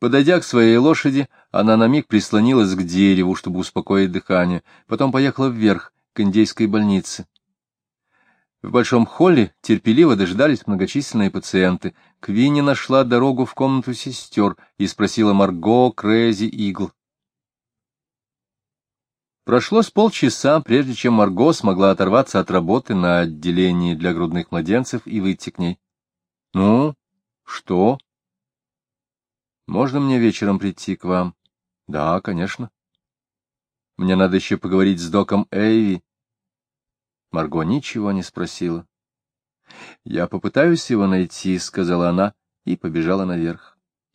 Подойдя к своей лошади, она на миг прислонилась к дереву, чтобы успокоить дыхание, потом поехала вверх, к индейской больнице. В большом холле терпеливо дожидались многочисленные пациенты. Квинни нашла дорогу в комнату сестер и спросила Марго Крейзи Игл. Прошло с полчаса, прежде чем Марго смогла оторваться от работы на отделении для грудных младенцев и выйти к ней. — Ну, что? — Можно мне вечером прийти к вам? — Да, конечно. — Мне надо еще поговорить с доком Эйви. Марго ничего не спросила. — Я попытаюсь его найти, — сказала она и побежала наверх.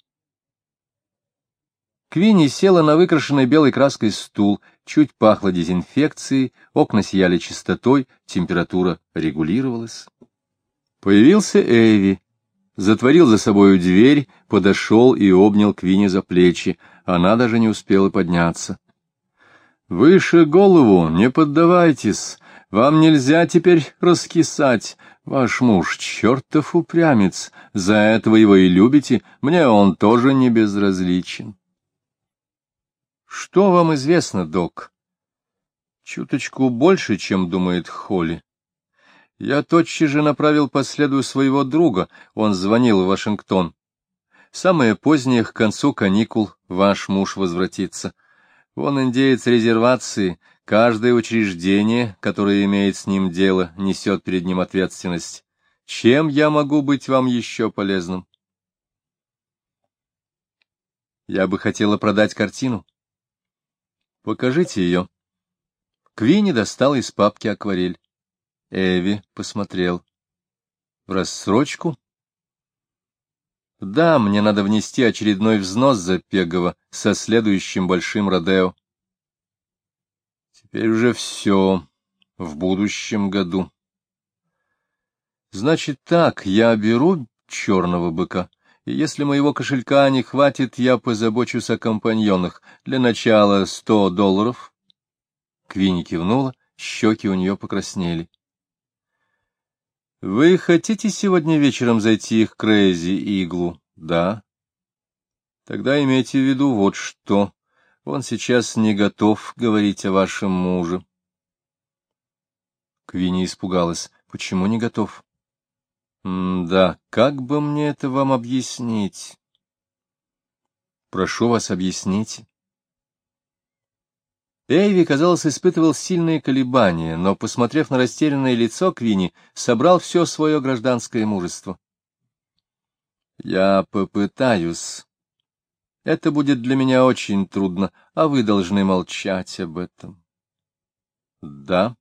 Квинни села на выкрашенный белой краской стул, чуть пахло дезинфекцией, окна сияли чистотой, температура регулировалась. Появился Эйви, затворил за собою дверь, подошел и обнял Квинни за плечи. Она даже не успела подняться. — Выше голову, не поддавайтесь, вам нельзя теперь раскисать. Ваш муж чертов упрямец, за это вы его и любите, мне он тоже не безразличен. — Что вам известно, док? — Чуточку больше, чем думает Холли. Я тотчас же направил по следу своего друга, он звонил в Вашингтон. Самое позднее, к концу каникул, ваш муж возвратится. Он индеец резервации, каждое учреждение, которое имеет с ним дело, несет перед ним ответственность. Чем я могу быть вам еще полезным? Я бы хотела продать картину. Покажите ее. Квинни достала из папки акварель. Эви посмотрел. В рассрочку? Да, мне надо внести очередной взнос за Пегова со следующим большим родео. Теперь уже все. В будущем году. Значит так, я беру черного быка, и если моего кошелька не хватит, я позабочусь о компаньонах. Для начала $100. Квинни кивнула, щеки у нее покраснели. — Вы хотите сегодня вечером зайти к Крейзи Иглу? — Да. — Тогда имейте в виду вот что. Он сейчас не готов говорить о вашем муже. Квинни испугалась. — Почему не готов? — Да, как бы мне это вам объяснить? — Прошу вас, объясните. Эйви, казалось, испытывал сильные колебания, но, посмотрев на растерянное лицо Квинни, собрал все свое гражданское мужество. — Я попытаюсь. Это будет для меня очень трудно, а вы должны молчать об этом. — Да.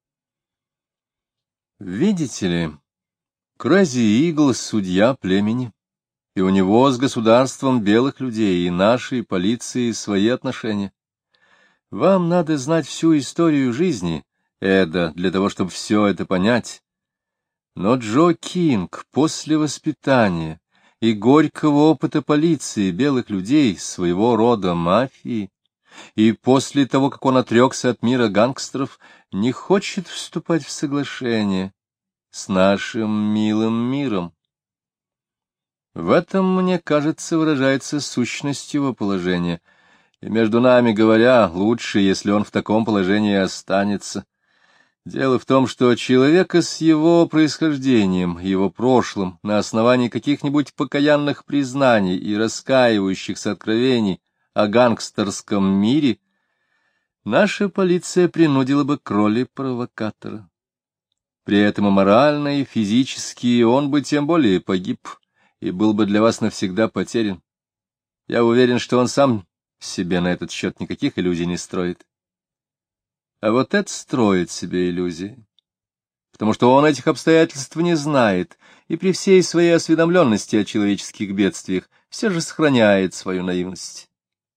— Видите ли, Крейзи Игл — судья племени, и у него с государством белых людей и нашей полицией свои отношения. Вам надо знать всю историю жизни Эда для того, чтобы все это понять. Но Джо Кинг после воспитания и горького опыта полиции белых людей, своего рода мафии, и после того, как он отрекся от мира гангстеров, не хочет вступать в соглашение с нашим милым миром. В этом, мне кажется, выражается сущность его положения. И между нами говоря, лучше, если он в таком положении останется. Дело в том, что человека с его происхождением, его прошлым, на основании каких-нибудь покаянных признаний и раскаивающихся откровений о гангстерском мире, наша полиция принудила бы к роли провокатора. При этом и морально, и физически он бы тем более погиб и был бы для вас навсегда потерян. Я уверен, что он сам себе на этот счет никаких иллюзий не строит. А вот это строит себе иллюзии, потому что он этих обстоятельств не знает, и при всей своей осведомленности о человеческих бедствиях все же сохраняет свою наивность.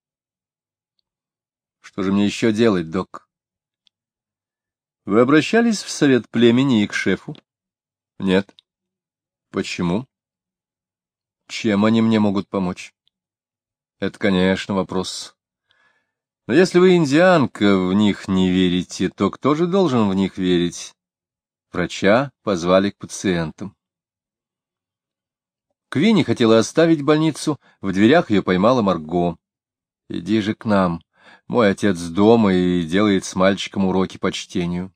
Что же мне еще делать, док? Вы обращались в совет племени и к шефу? Нет. Почему? Чем они мне могут помочь? Это, конечно, вопрос. Но если вы, индианка, в них не верите, то кто же должен в них верить? Врача позвали к пациентам. Квинни хотела оставить больницу, в дверях ее поймала Марго. — Иди же к нам. Мой отец дома и делает с мальчиком уроки по чтению.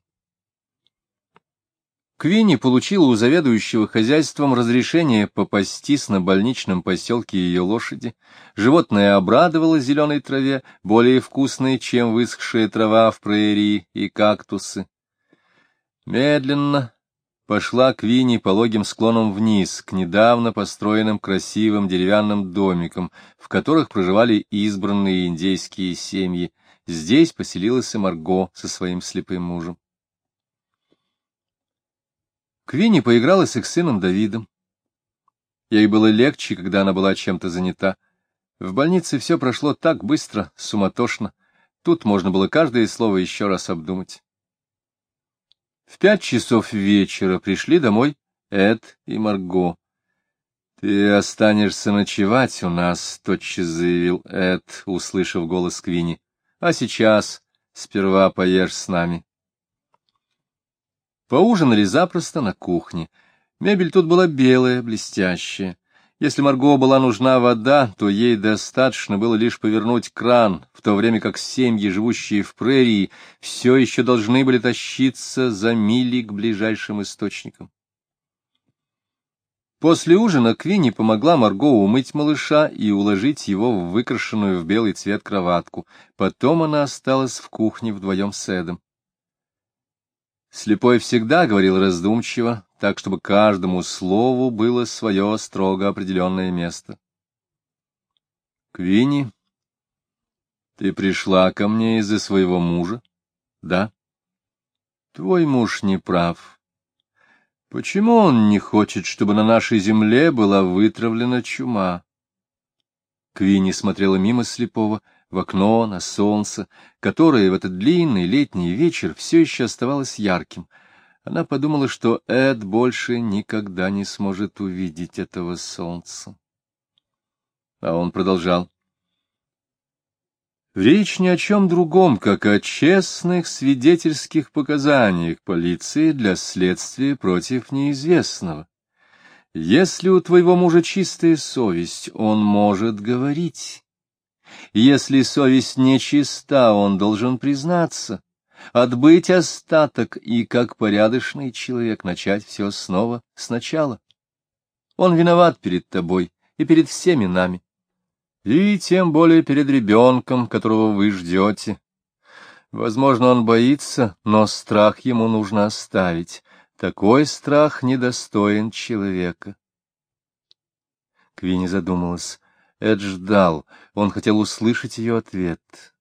Квинни получила у заведующего хозяйством разрешение попастись на больничном поселке ее лошади. Животное обрадовало зеленой траве, более вкусной, чем высохшая трава в прерии и кактусы. Медленно пошла Квинни пологим склоном вниз, к недавно построенным красивым деревянным домикам, в которых проживали избранные индейские семьи. Здесь поселилась и Марго со своим слепым мужем. Квинни поиграла с их сыном Давидом. Ей было легче, когда она была чем-то занята. В больнице все прошло так быстро, суматошно. Тут можно было каждое слово еще раз обдумать. В 5 часов вечера пришли домой Эд и Марго. — Ты останешься ночевать у нас, — тотчас заявил Эд, услышав голос Квинни. — А сейчас сперва поешь с нами. Поужинали запросто на кухне. Мебель тут была белая, блестящая. Если Марго была нужна вода, то ей достаточно было лишь повернуть кран, в то время как семьи, живущие в прерии, все еще должны были тащиться за мили к ближайшим источникам. После ужина Квинни помогла Марго умыть малыша и уложить его в выкрашенную в белый цвет кроватку. Потом она осталась в кухне вдвоем с Эдом. Слепой всегда говорил раздумчиво, так, чтобы каждому слову было свое строго определенное место. — Квинни, ты пришла ко мне из-за своего мужа? — Да. — Твой муж не прав. Почему он не хочет, чтобы на нашей земле была вытравлена чума? Квинни смотрела мимо слепого, в окно, на солнце, которое в этот длинный летний вечер все еще оставалось ярким. Она подумала, что Эд больше никогда не сможет увидеть этого солнца. А он продолжал. Речь ни о чем другом, как о честных свидетельских показаниях полиции для следствия против неизвестного. Если у твоего мужа чистая совесть, он может говорить. Если совесть нечиста, он должен признаться, отбыть остаток и, как порядочный человек, начать все снова сначала. Он виноват перед тобой и перед всеми нами, и тем более перед ребенком, которого вы ждете. Возможно, он боится, но страх ему нужно оставить. Такой страх недостоин человека. Квинни задумалась. Эд ждал, он хотел услышать ее ответ.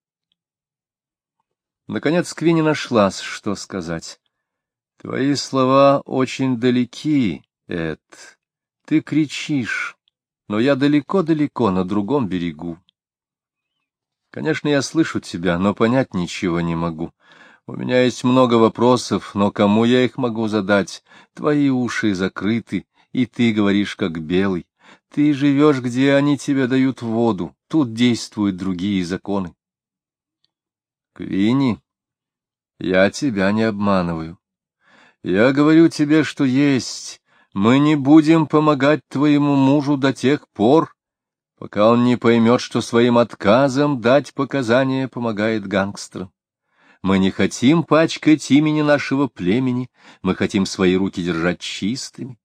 Наконец Квинни нашлась, что сказать. — Твои слова очень далеки, Эд. Ты кричишь, но я далеко-далеко на другом берегу. Конечно, я слышу тебя, но понять ничего не могу. У меня есть много вопросов, но кому я их могу задать? Твои уши закрыты, и ты говоришь как белый. Ты живешь, где они тебе дают воду, тут действуют другие законы. Квинни, я тебя не обманываю. Я говорю тебе, что есть. Мы не будем помогать твоему мужу до тех пор, пока он не поймет, что своим отказом дать показания помогает гангстерам. Мы не хотим пачкать имени нашего племени, мы хотим свои руки держать чистыми.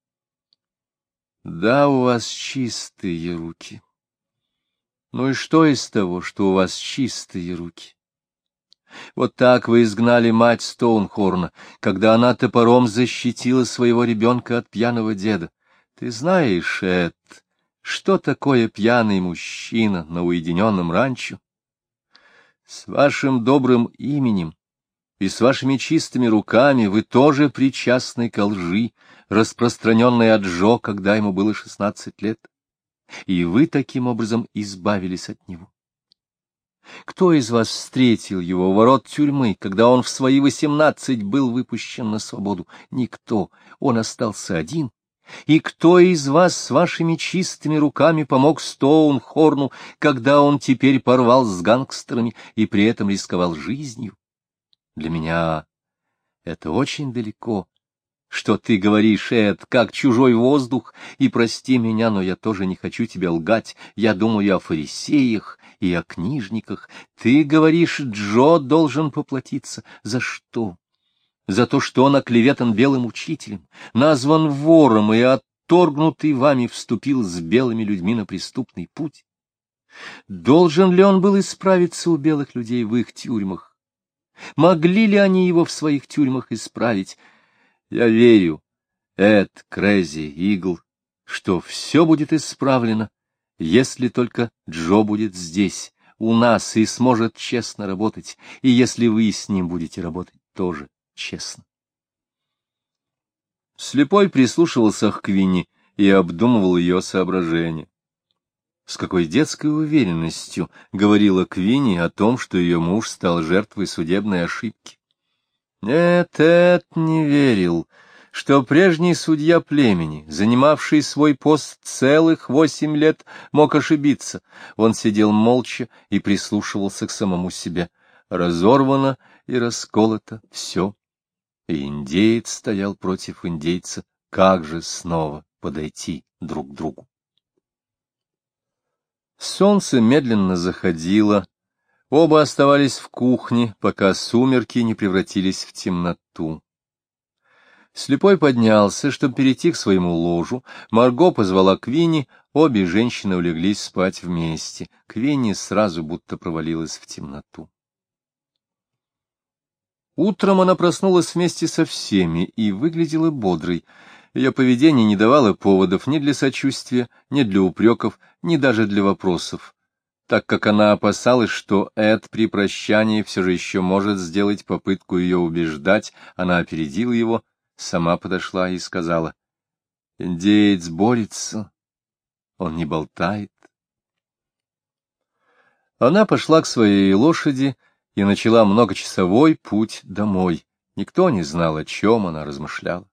Да, у вас чистые руки. Ну и что из того, что у вас чистые руки? Вот так вы изгнали мать Стоунхорна, когда она топором защитила своего ребенка от пьяного деда. Ты знаешь, Эд, что такое пьяный мужчина на уединенном ранчо? С вашим добрым именем и с вашими чистыми руками вы тоже причастны ко лжи, распространенной от Джо, когда ему было 16 лет, и вы таким образом избавились от него. Кто из вас встретил его у ворот тюрьмы, когда он в свои 18 был выпущен на свободу? Никто, он остался один. И кто из вас с вашими чистыми руками помог Стоунхорну, когда он теперь порвал с гангстерами и при этом рисковал жизнью? Для меня это очень далеко. что ты говоришь, Эд, как чужой воздух, и прости меня, но я тоже не хочу тебя лгать. Я думаю о фарисеях и о книжниках. Ты говоришь, Джо должен поплатиться. За что? За то, что он оклеветан белым учителем, назван вором и отторгнутый вами вступил с белыми людьми на преступный путь? Должен ли он был исправиться у белых людей в их тюрьмах? Могли ли они его в своих тюрьмах исправить? Я верю, Эд Крэзи Игл, что все будет исправлено, если только Джо будет здесь, у нас, и сможет честно работать, и если вы с ним будете работать тоже честно. Слепой прислушивался к Квинни и обдумывал ее соображения. С какой детской уверенностью говорила Квинни о том, что ее муж стал жертвой судебной ошибки. Нет, Эд не верил, что прежний судья племени, занимавший свой пост целых 8 лет, мог ошибиться. Он сидел молча и прислушивался к самому себе. Разорвано и расколото все. И индеец стоял против индейца. Как же снова подойти друг к другу? Солнце медленно заходило. Оба оставались в кухне, пока сумерки не превратились в темноту. Слепой поднялся, чтобы перейти к своему ложу. Марго позвала Квинни, обе женщины улеглись спать вместе. Квинни сразу будто провалилась в темноту. Утром она проснулась вместе со всеми и выглядела бодрой. Ее поведение не давало поводов ни для сочувствия, ни для упреков, ни даже для вопросов. Так как она опасалась, что Эд при прощании все же еще может сделать попытку ее убеждать, она опередила его, сама подошла и сказала: «Индеец борется, он не болтает». Она пошла к своей лошади и начала многочасовой путь домой. Никто не знал, о чем она размышляла.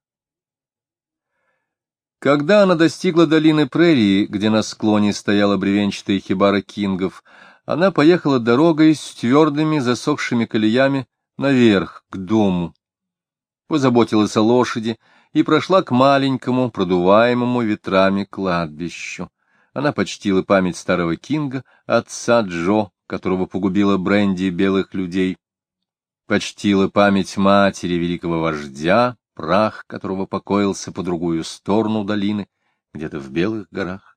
Когда она достигла долины прерии, где на склоне стояла бревенчатая хибара Кингов, она поехала дорогой с твердыми засохшими колеями наверх, к дому. Позаботилась о лошади и прошла к маленькому, продуваемому ветрами кладбищу. Она почтила память старого Кинга, отца Джо, которого погубила бренди белых людей. Почтила память матери великого вождя, прах которого покоился по другую сторону долины, где-то в Белых горах.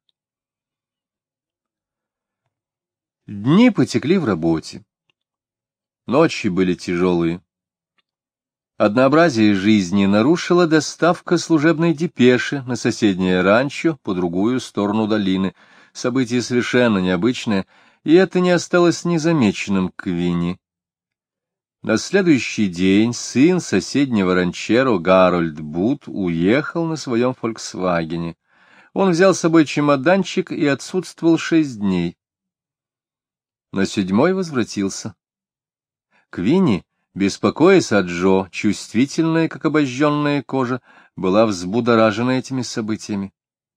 Дни потекли в работе. Ночи были тяжелые. Однообразие жизни нарушила доставка служебной депеши на соседнее ранчо по другую сторону долины. Событие совершенно необычное, и это не осталось незамеченным Квинни. На следующий день сын соседнего ранчеро Гарольд Бут уехал на своем «Фольксвагене». Он взял с собой чемоданчик и отсутствовал 6 дней. На 7-й возвратился. Квинни, беспокоясь о Джо, чувствительная, как обожженная кожа, была взбудоражена этими событиями.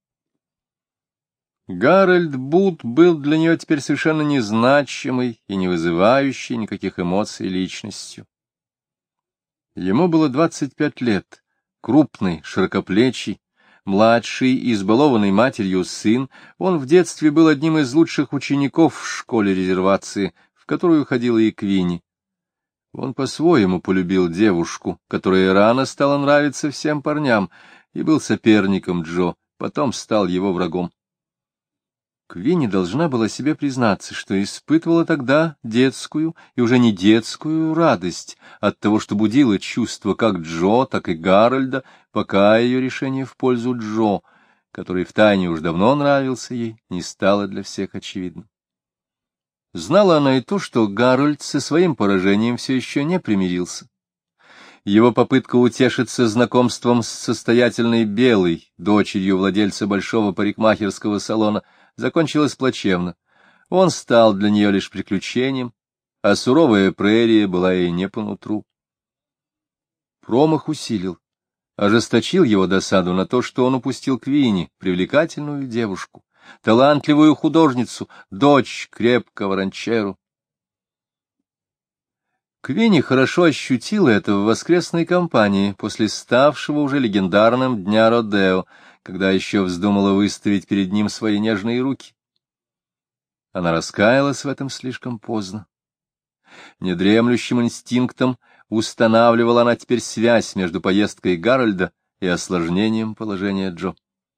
Гарольд Бут был для нее теперь совершенно незначимой и не вызывающей никаких эмоций личностью. Ему было 25 лет, крупный, широкоплечий, младший, избалованный матерью сын, он в детстве был одним из лучших учеников в школе резервации, в которую ходила и Квинни. Он по-своему полюбил девушку, которая рано стала нравиться всем парням, и был соперником Джо, потом стал его врагом. Квинни должна была себе признаться, что испытывала тогда детскую и уже не детскую радость от того, что будило чувство как Джо, так и Гарольда, пока ее решение в пользу Джо, который втайне уж давно нравился ей, не стало для всех очевидным. Знала она и то, что Гарольд со своим поражением все еще не примирился. Его попытка утешиться знакомством с состоятельной белой, дочерью владельца большого парикмахерского салона, закончилась плачевно. Он стал для нее лишь приключением, а суровая прерия была ей не по нутру. Промах ожесточил его досаду на то, что он упустил Квинни, привлекательную девушку, талантливую художницу, дочь крепкого ранчеру. Квинни хорошо ощутила это в воскресной кампании после ставшего уже легендарным дня Родео, когда еще вздумала выставить перед ним свои нежные руки. Она раскаялась в этом слишком поздно. Недремлющим инстинктом устанавливала она теперь связь между поездкой Гарольда и осложнением положения Джо.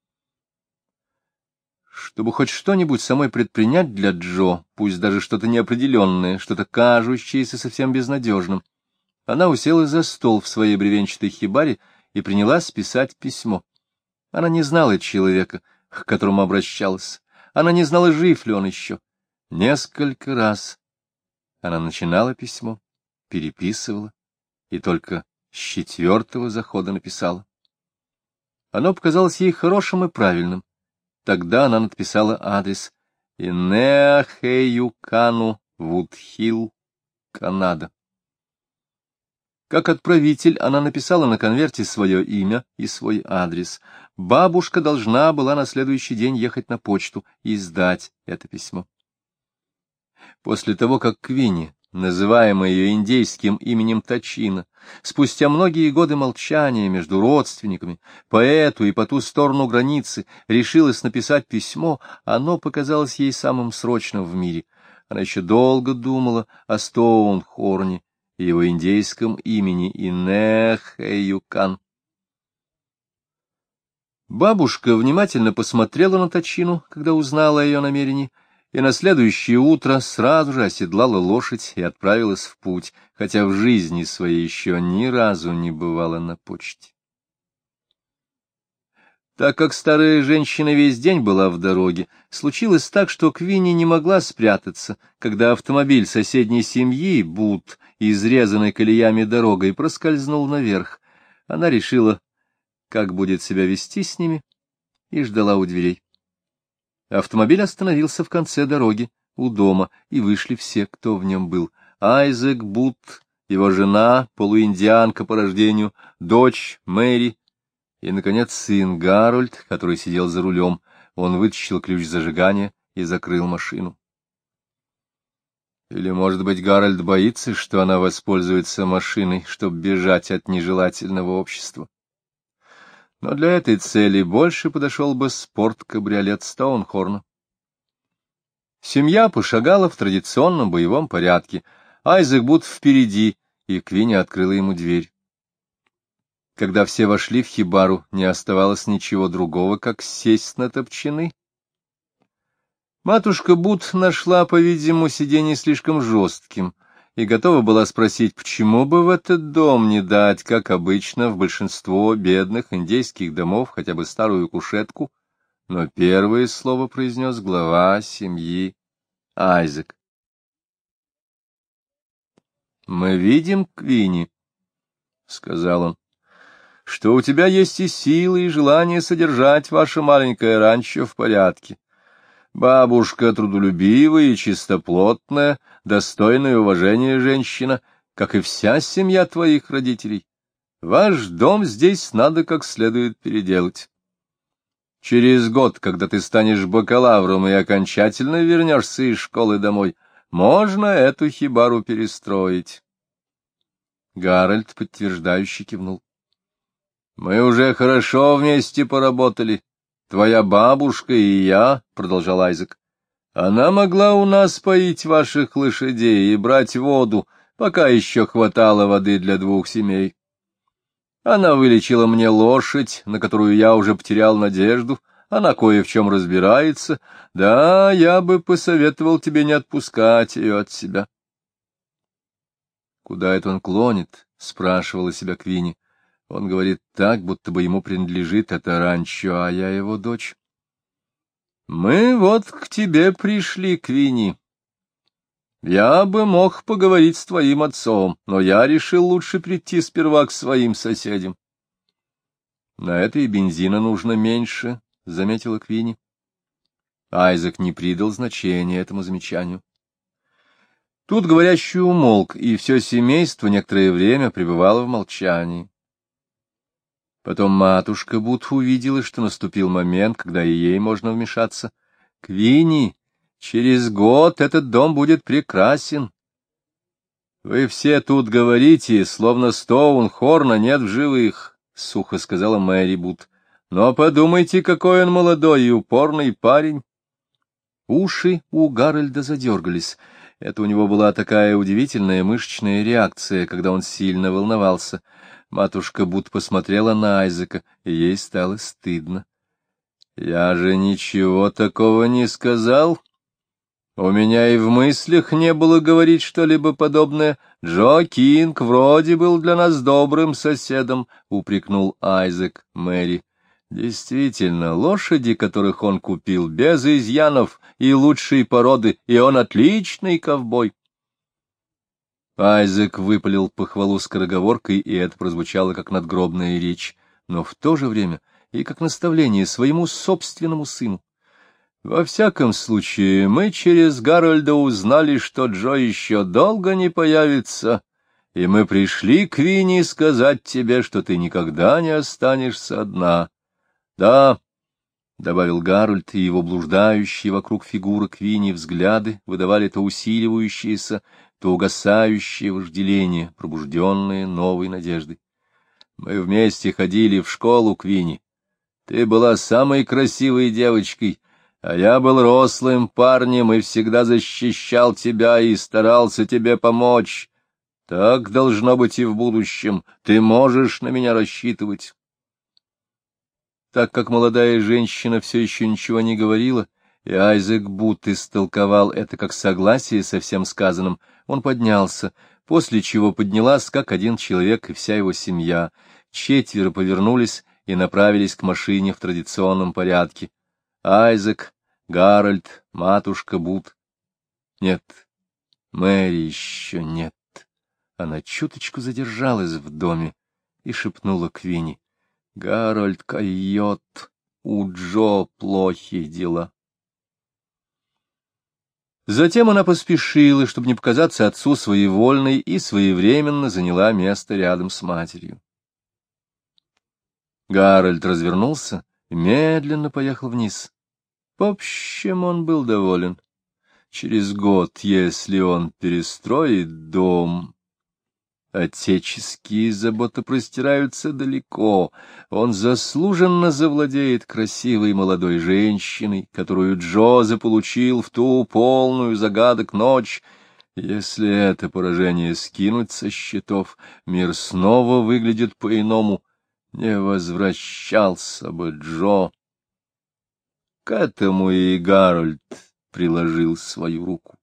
Чтобы хоть что-нибудь самой предпринять для Джо, пусть даже что-то неопределенное, что-то кажущееся совсем безнадежным, она уселась за стол в своей бревенчатой хибаре и принялась писать письмо. Она не знала человека, к которому обращалась. Она не знала, жив ли он еще. Несколько раз она начинала письмо, переписывала и только с 4-го захода написала. Оно показалось ей хорошим и правильным. Тогда она написала адрес Инеахеюкану, Вудхилл, Канада. Как отправитель она написала на конверте свое имя и свой адрес. Бабушка должна была на следующий день ехать на почту и сдать это письмо. После того, как Квинни, называемая ее индейским именем Тачина, спустя многие годы молчания между родственниками, по эту и по ту сторону границы, решилась написать письмо, оно показалось ей самым срочным в мире. Она еще долго думала о Стоунхорне и его индейском имени Инехэюкан. Бабушка внимательно посмотрела на Тачину, когда узнала о ее намерении, и на следующее утро сразу же оседлала лошадь и отправилась в путь, хотя в жизни своей еще ни разу не бывала на почте. Так как старая женщина весь день была в дороге, случилось так, что Квинни не могла спрятаться, когда автомобиль соседней семьи, Бут, изрезанный колеями дорогой, проскользнул наверх. Она решила, как будет себя вести с ними, и ждала у дверей. Автомобиль остановился в конце дороги, у дома, и вышли все, кто в нем был. Айзек Бут, его жена, полуиндианка по рождению, дочь Мэри и, наконец, сын Гарольд, который сидел за рулем. Он вытащил ключ зажигания и закрыл машину. Или, может быть, Гарольд боится, что она воспользуется машиной, чтобы бежать от нежелательного общества. Но для этой цели больше подошел бы спорт-кабриолет Стоунхорна. Семья пошагала в традиционном боевом порядке. Айзек Бут впереди, и Квинни открыла ему дверь. Когда все вошли в хибару, не оставалось ничего другого, как сесть на топчаны. Матушка Бут нашла, по-видимому, сиденье слишком жестким и готова была спросить, почему бы в этот дом не дать, как обычно, в большинство бедных индейских домов хотя бы старую кушетку, но первое слово произнес глава семьи Айзек. — Мы видим, Квинни, — сказал он, — что у тебя есть и силы, и желание содержать ваше маленькое ранчо в порядке. Бабушка трудолюбивая и чистоплотная, достойная уважения женщина, как и вся семья твоих родителей. Ваш дом здесь надо как следует переделать. Через год, когда ты станешь бакалавром и окончательно вернешься из школы домой, можно эту хибару перестроить. Гарольд подтверждающе кивнул. — Мы уже хорошо вместе поработали. Твоя бабушка и я, — продолжал Айзек, — она могла у нас поить ваших лошадей и брать воду, пока еще хватало воды для 2 семей. Она вылечила мне лошадь, на которую я уже потерял надежду, она кое в чем разбирается. Да, я бы посоветовал тебе не отпускать ее от себя. — Куда это он клонит? — спрашивала себя Квинни. Он говорит так, будто бы ему принадлежит это ранчо, а я его дочь. — Мы вот к тебе пришли, Квинни. Я бы мог поговорить с твоим отцом, но я решил лучше прийти сперва к своим соседям. — На это и бензина нужно меньше, — заметила Квинни. Айзек не придал значения этому замечанию. Тут говорящий умолк, и все семейство некоторое время пребывало в молчании. Потом матушка Бут увидела, что наступил момент, когда и ей можно вмешаться. — Квинни, через год этот дом будет прекрасен. — Вы все тут говорите, словно Стоунхорна нет в живых, — сухо сказала Мэри Бут. — Но подумайте, какой он молодой и упорный парень. Уши у Гарольда задергались. Это у него была такая удивительная мышечная реакция, когда он сильно волновался. Матушка Бут посмотрела на Айзека, и ей стало стыдно. — Я же ничего такого не сказал. У меня и в мыслях не было говорить что-либо подобное. Джо Кинг вроде был для нас добрым соседом, — упрекнул Айзек Мэри. Действительно, лошади, которых он купил, без изъянов и лучшей породы, и он отличный ковбой. Айзек выпалил похвалу скороговоркой, и это прозвучало как надгробная речь, но в то же время и как наставление своему собственному сыну. Во всяком случае, мы через Гарольда узнали, что Джо еще долго не появится, и мы пришли к Винни сказать тебе, что ты никогда не останешься одна. — Да, — добавил Гарольд, и его блуждающие вокруг фигуры Квинни взгляды выдавали то усиливающееся, то угасающее вожделение, пробужденное новой надеждой. — Мы вместе ходили в школу, Квинни. Ты была самой красивой девочкой, а я был рослым парнем и всегда защищал тебя и старался тебе помочь. Так должно быть и в будущем. Ты можешь на меня рассчитывать. Так как молодая женщина все еще ничего не говорила, и Айзек Бут истолковал это как согласие со всем сказанным, он поднялся, после чего поднялась как один человек и вся его семья. Четверо повернулись и направились к машине в традиционном порядке. Айзек, Гарольд, матушка Бут. Нет, Мэри еще нет. Она чуточку задержалась в доме и шепнула Квинни: — Гарольд койот, у Джо плохие дела. Затем она поспешила, чтобы не показаться отцу своевольной, и своевременно заняла место рядом с матерью. Гарольд развернулся и медленно поехал вниз. В общем, он был доволен. Через год, если он перестроит дом... Отеческие заботы простираются далеко. Он заслуженно завладеет красивой молодой женщиной, которую Джо заполучил в ту полную загадок ночь. Если это поражение скинуть со счетов, мир снова выглядит по-иному. Не возвращался бы Джо. К этому и Гарольд приложил свою руку.